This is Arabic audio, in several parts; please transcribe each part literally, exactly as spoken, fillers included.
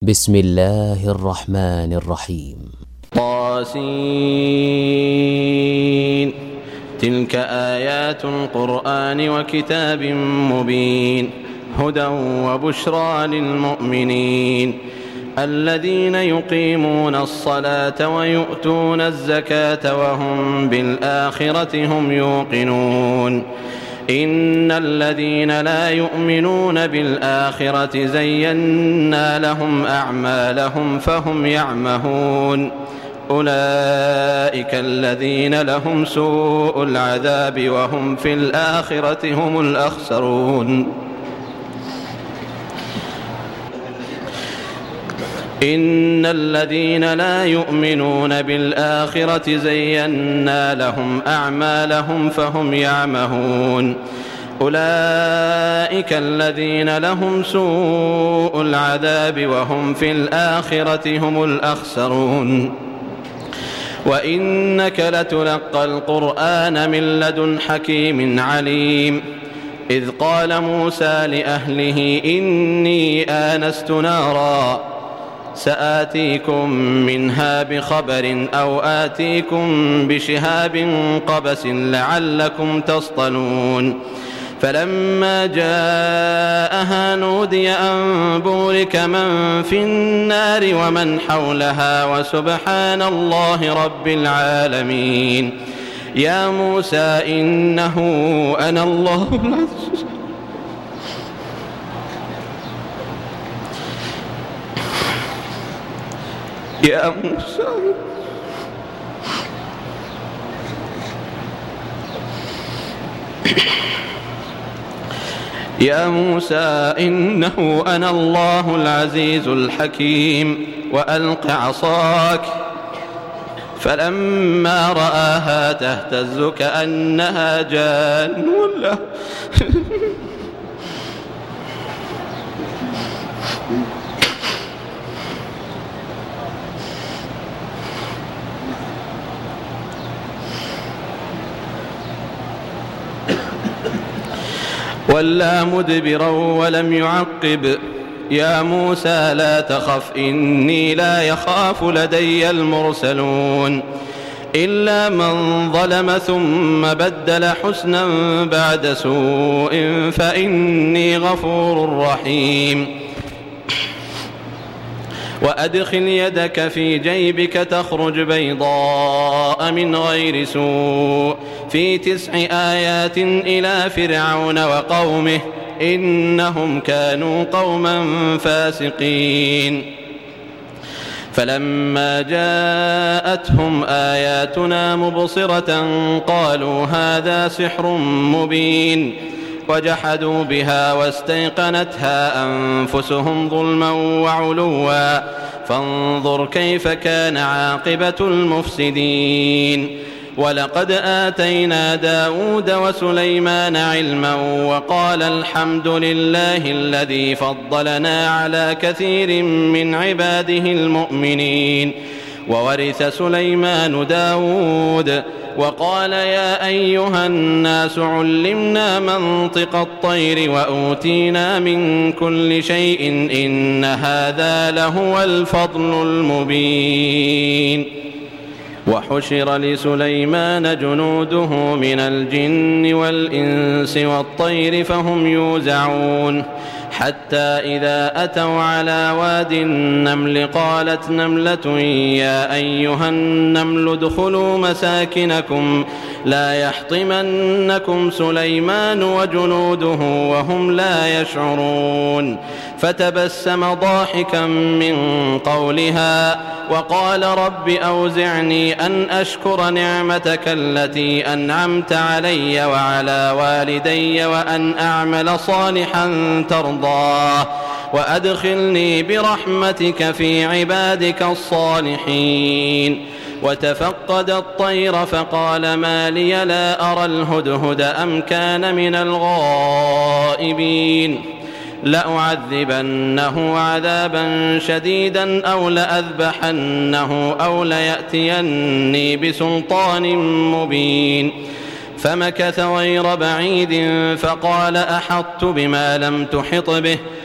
بسم الله الرحمن الرحيم. طاسين. تلك آيات القرآن وكتاب مبين هدى وبشرى للمؤمنين الذين يقيمون الصلاة ويؤتون الزكاة وهم بالآخرة هم يوقنون إن الذين لا يؤمنون بالآخرة زينا لهم أعمالهم فهم يعمهون أولئك الذين لهم سوء العذاب وهم في الآخرة هم الأخسرون إن الذين لا يؤمنون بالآخرة زينا لهم أعمالهم فهم يعمهون أولئك الذين لهم سوء العذاب وهم في الآخرة هم الأخسرون وإنك لتلقى القرآن من لدن حكيم عليم إذ قال موسى لأهله إني آنست نارا سآتيكم منها بخبر أو آتيكم بشهاب قبس لعلكم تصطلون فلما جاءها نودي أن بورك من في النار ومن حولها وسبحان الله رب العالمين يا موسى إنه أنا الله العزيز يا موسى يا موسى إنه أنا الله العزيز الحكيم وألق عصاك فلما رآها تهتز كأنها جان ولا ولا مدبرا ولم يعقب يا موسى لا تخف إني لا يخاف لدي المرسلون إلا من ظلم ثم بدل حسنا بعد سوء فإني غفور رحيم وأدخل يدك في جيبك تخرج بيضاء من غير سوء في تسع آيات إلى فرعون وقومه إنهم كانوا قوما فاسقين فلما جاءتهم آياتنا مبصرة قالوا هذا سحر مبين وجحدوا بها واستيقنتها أنفسهم ظلما وعلوا فانظر كيف كان عاقبة المفسدين ولقد آتينا داود وسليمان علما وقال الحمد لله الذي فضلنا على كثير من عباده المؤمنين وورث سليمان داود وقال يا أيها الناس علمنا منطق الطير وأوتينا من كل شيء إن هذا لهو الفضل المبين وحشر لسليمان جنوده من الجن والإنس والطير فهم يوزعون حتى إذا أتوا على واد النمل قالت نملة يا أيها النمل ادخلوا مساكنكم لا يحطمنكم سليمان وجنوده وهم لا يشعرون فتبسم ضاحكا من قولها وقال رب أوزعني أن أشكر نعمتك التي أنعمت علي وعلى والدي وأن أعمل صالحا ترضاه وأدخلني برحمتك في عبادك الصالحين وتفقد الطير فقال ما لي لا أرى الهدهد أم كان من الغائبين لأعذبنه عذابا شديدا أو لأذبحنه أو ليأتيني بسلطان مبين فمكث غير بعيد فقال أحطت بما لم تحط به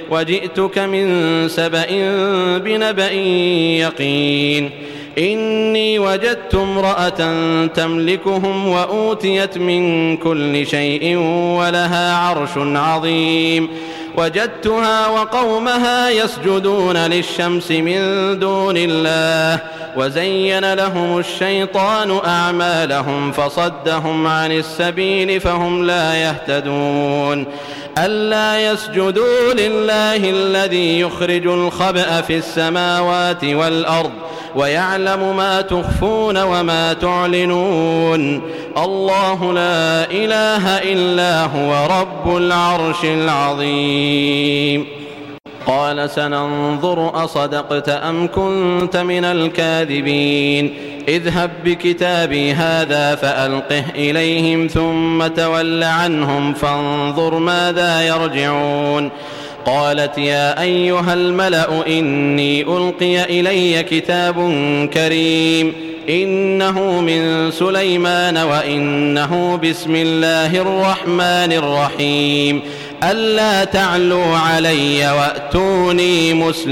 وجئتك من سبأ بنبأ يقين إني وجدت امرأة تملكهم وأوتيت من كل شيء ولها عرش عظيم وجدتها وقومها يسجدون للشمس من دون الله وزين لهم الشيطان أعمالهم فصدهم عن السبيل فهم لا يهتدون ألا يسجدوا لله الذي يخرج الخبأ في السماوات والأرض ويعلم ما تخفون وما تعلنون الله لا إله إلا هو رب العرش العظيم قال سننظر أصدقت أم كنت من الكاذبين اذهب بكتابي هذا فألقه إليهم ثم تول عنهم فانظر ماذا يرجعون قالت يا أيها الملأ إني ألقي إلي كتاب كريم إنه من سليمان وإنه بسم الله الرحمن الرحيم ألا تعلوا علي وأتوني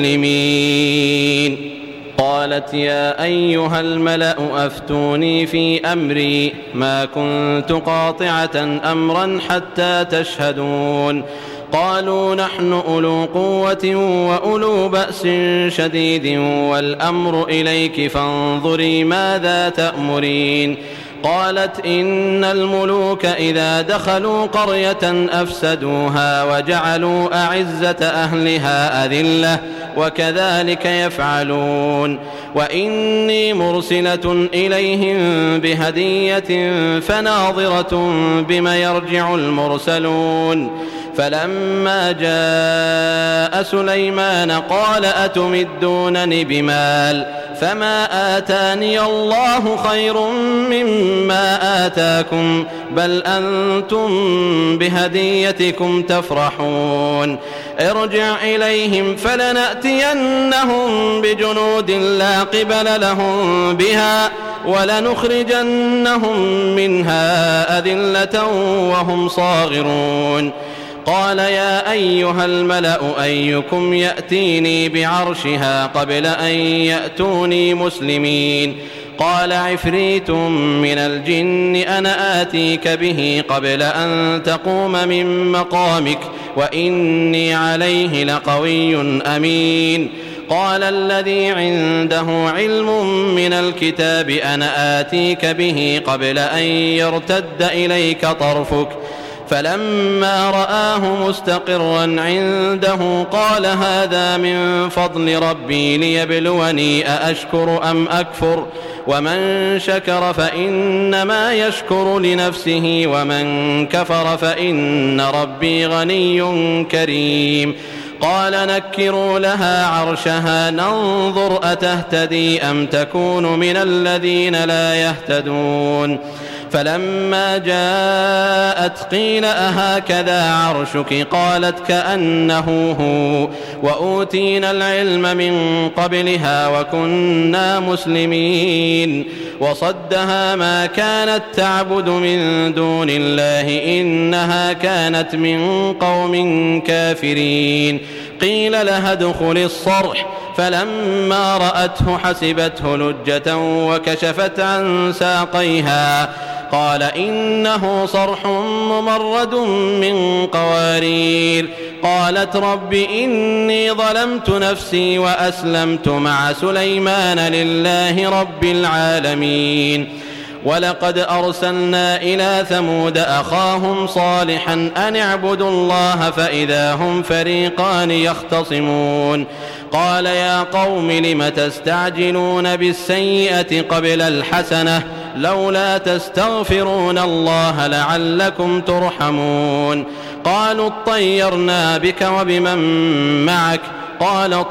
مسلمين قالت يا أيها الملأ أفتوني في أمري ما كنت قاطعة أمرا حتى تشهدون قالوا نحن أولو قوة وأولو بأس شديد والأمر إليك فانظري ماذا تأمرين قالت إن الملوك إذا دخلوا قرية أفسدوها وجعلوا أعزة أهلها أذلة وكذلك يفعلون وإني مرسلة إليهم بهدية فناظرة بما يرجع المرسلون فلما جاء سليمان قال أتمدونني بمال فما آتاني الله خير مما آتاكم بل أنتم بهديتكم تفرحون ارجع إليهم فلنأتينهم بجنود لا قبل لهم بها ولنخرجنهم منها أذلة وهم صاغرون قال يا أيها الملأ أيكم يأتيني بعرشها قبل أن يأتوني مسلمين قال عفريت من الجن أنا آتيك به قبل أن تقوم من مقامك وإني عليه لقوي أمين قال الذي عنده علم من الكتاب أنا آتيك به قبل أن يرتد إليك طرفك فلما رآه مستقرا عنده قال هذا من فضل ربي ليبلوني أأشكر أم أكفر ومن شكر فإنما يشكر لنفسه ومن كفر فإن ربي غني كريم قال نكروا لها عرشها ننظر أتهتدي أم تكون من الذين لا يهتدون فلما جاءت قيل أهكذا عرشك قالت كأنه هو وأوتينا العلم من قبلها وكنا مسلمين وصدها ما كانت تعبد من دون الله إنها كانت من قوم كافرين قيل لها ادخل الصرح فلما رأته حسبته لجة وكشفت عن ساقيها قال إنه صرح ممرد من قوارير قالت رب إني ظلمت نفسي وأسلمت مع سليمان لله رب العالمين ولقد أرسلنا إلى ثمود أخاهم صالحا أن اعبدوا الله فإذا هم فريقان يختصمون قال يا قوم لم تستعجلون بالسيئة قبل الحسنة لولا تستغفرون الله لعلكم ترحمون قالوا اطيرنا بك وبمن معك قال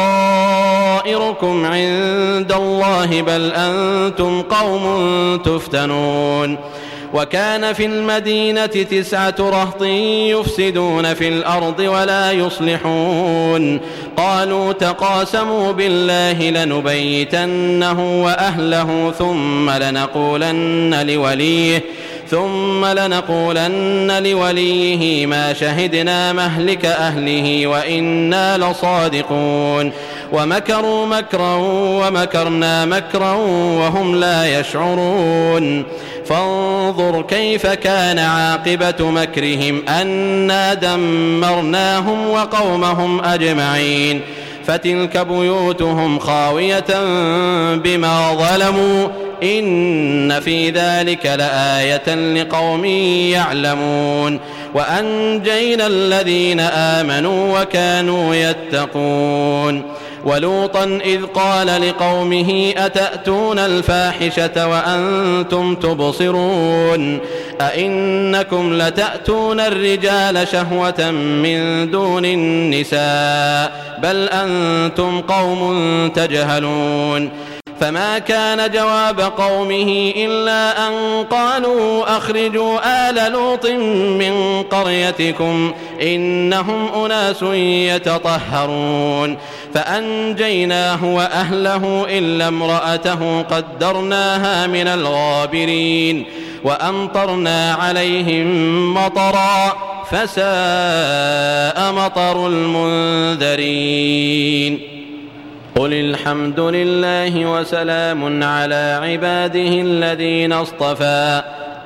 طائركم عند الله بل أنتم قوم تفتنون وكان في المدينة تسعة رهط يفسدون في الأرض ولا يصلحون قالوا تقاسموا بالله لنبيتنه وأهله ثم لنقولن لوليه ثم لنقولن لوليه ما شهدنا مهلك أهله وإنا لصادقون ومكروا مكرا ومكرنا مكرا وهم لا يشعرون فانظر كيف كان عاقبة مكرهم أنا دمرناهم وقومهم أجمعين فتلك بيوتهم خاوية بما ظلموا إن في ذلك لآية لقوم يعلمون وأنجينا الذين آمنوا وكانوا يتقون ولوطا إذ قال لقومه أتأتون الفاحشة وأنتم تبصرون أئنكم لتأتون الرجال شهوة من دون النساء بل أنتم قوم تجهلون فما كان جواب قومه إلا أن قالوا أخرجوا آل لوط من قريتكم إنهم أناس يتطهرون فأنجيناه وأهله إلا امرأته قدرناها من الغابرين وأمطرنا عليهم مطرا فساء مطر المنذرين قل الحمد لله وسلام على عباده الذين اصطفى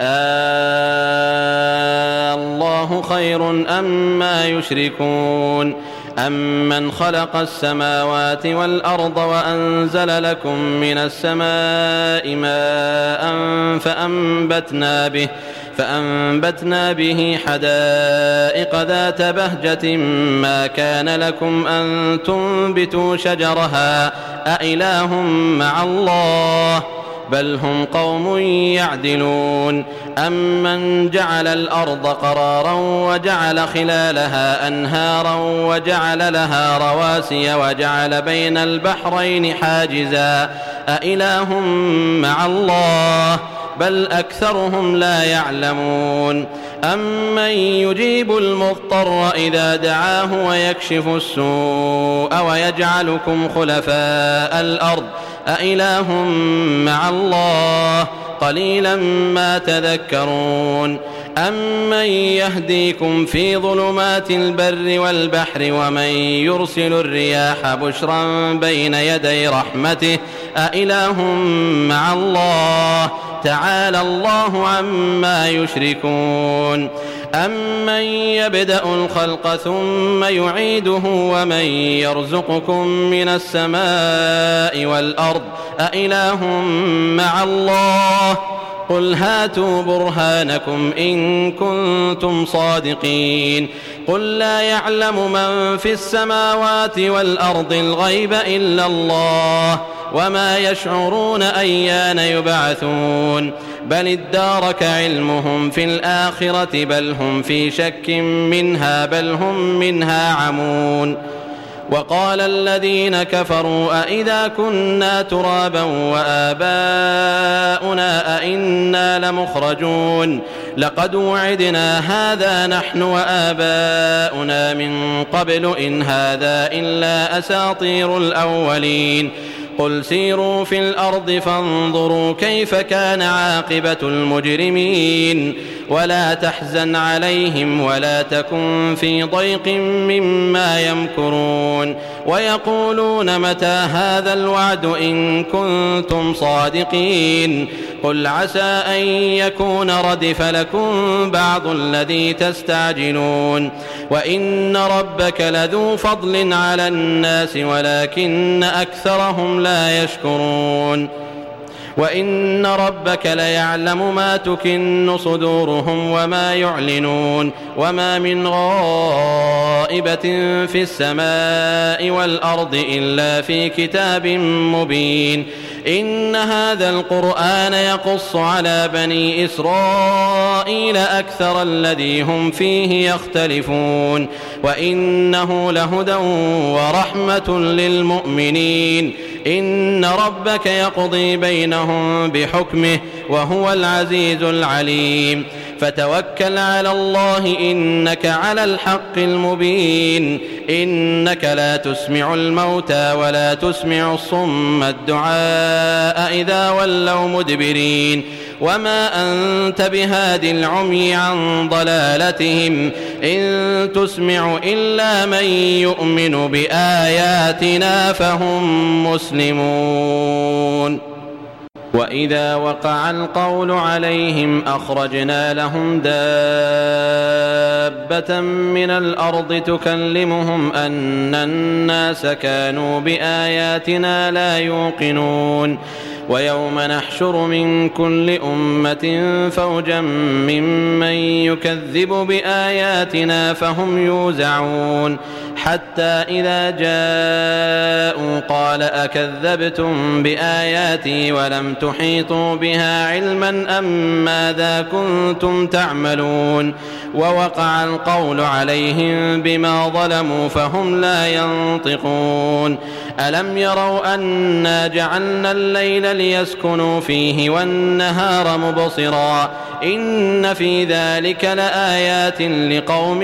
الله خير أما يشركون أمن خلق السماوات والأرض وأنزل لكم من السماء ماء فأنبتنا به فأنبتنا به حدائق ذات بهجة ما كان لكم أن تنبتوا شجرها أإله مع الله بل هم قوم يعدلون أمن جعل الأرض قرارا وجعل خلالها أنهارا وجعل لها رواسي وجعل بين البحرين حاجزا أإله مع الله بل أكثرهم لا يعلمون أمن يجيب المضطر إذا دعاه ويكشف السوء ويجعلكم خلفاء الأرض أإله مع الله قليلا ما تذكرون أمن يهديكم في ظلمات البر والبحر ومن يرسل الرياح بشرا بين يدي رحمته أإله مع الله تعالى الله عما يشركون أمن يبدأ الخلق ثم يعيده ومن يرزقكم من السماء والأرض أإله مع الله قل هاتوا برهانكم إن كنتم صادقين قل لا يعلم من في السماوات والأرض الغيب إلا الله وما يشعرون أيان يبعثون بل ادارك علمهم في الآخرة بل هم في شك منها بل هم منها عمون وقال الذين كفروا أئذا كنا ترابا وآباؤنا أئنا لمخرجون لقد وعدنا هذا نحن وآباؤنا من قبل إن هذا إلا أساطير الأولين قل سيروا في الأرض فانظروا كيف كان عاقبة المجرمين ولا تحزن عليهم ولا تكن في ضيق مما يمكرون ويقولون متى هذا الوعد إن كنتم صادقين قل عسى أن يكون ردف لكم بعض الذي تستعجلون وإن ربك لذو فضل على الناس ولكن أكثرهم لا يشكرون وإن ربك ليعلم ما تكن صدورهم وما يعلنون وما من غائبة في السماء والأرض إلا في كتاب مبين إن هذا القرآن يقص على بني إسرائيل أكثر الذي هم فيه يختلفون وإنه لهدى ورحمة للمؤمنين إن ربك يقضي بينهم بحكمه وهو العزيز العليم فتوكل على الله إنك على الحق المبين إنك لا تسمع الموتى ولا تسمع الصم الدعاء إذا ولوا مدبرين وما أنت بهاد العمي عن ضلالتهم إن تسمع إلا من يؤمن بآياتنا فهم مسلمون وإذا وقع القول عليهم أخرجنا لهم دابة من الأرض تكلمهم أن الناس كانوا بآياتنا لا يوقنون ويوم نحشر من كل أمة فوجا ممن يكذب بآياتنا فهم يوزعون حتى إذا جاءوا قال أكذبتم بآياتي ولم تحيطوا بها علما أم ماذا كنتم تعملون ووقع القول عليهم بما ظلموا فهم لا ينطقون ألم يروا أنا جعلنا الليل ليسكنوا فيه والنهار مبصرا إن في ذلك لآيات لقوم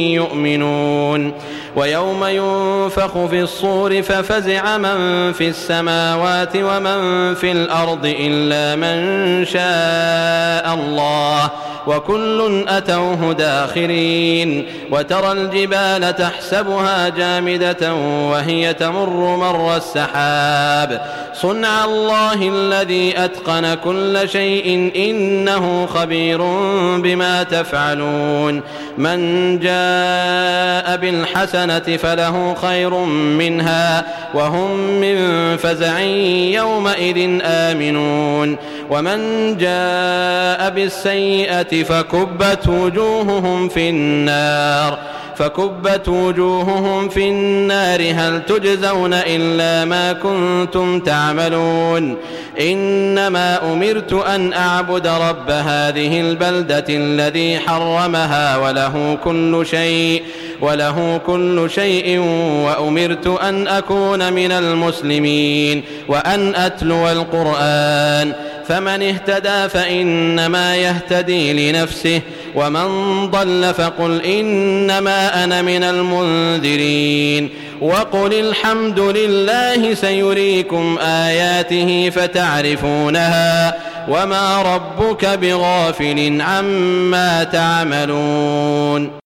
يؤمنون ويوم ينفخ في الصور ففزع من في السماوات ومن في الأرض إلا من شاء الله وكل أتوه داخرين وترى الجبال تحسبها جامدة وهي تمر مر السحاب صنع الله الذي أتقن كل شيء إنه خبير بما تفعلون من جاء بالحسنة فله خير منها وهم من فزع يومئذ آمنون ومن جاء بالسيئة فكبت وجوههم في النار فكبت وجوههم في النار هل تجزون إلا ما كنتم تعملون إنما أمرت أن أعبد رب هذه البلدة الذي حرمها وله كل شيء وله كل شيء وأمرت أن أكون من المسلمين وأن أتلو القرآن فمن اهتدى فإنما يهتدي لنفسه ومن ضل فقل إنما أنا من المنذرين وقل الحمد لله سيريكم آياته فتعرفونها وما ربك بغافل عما تعملون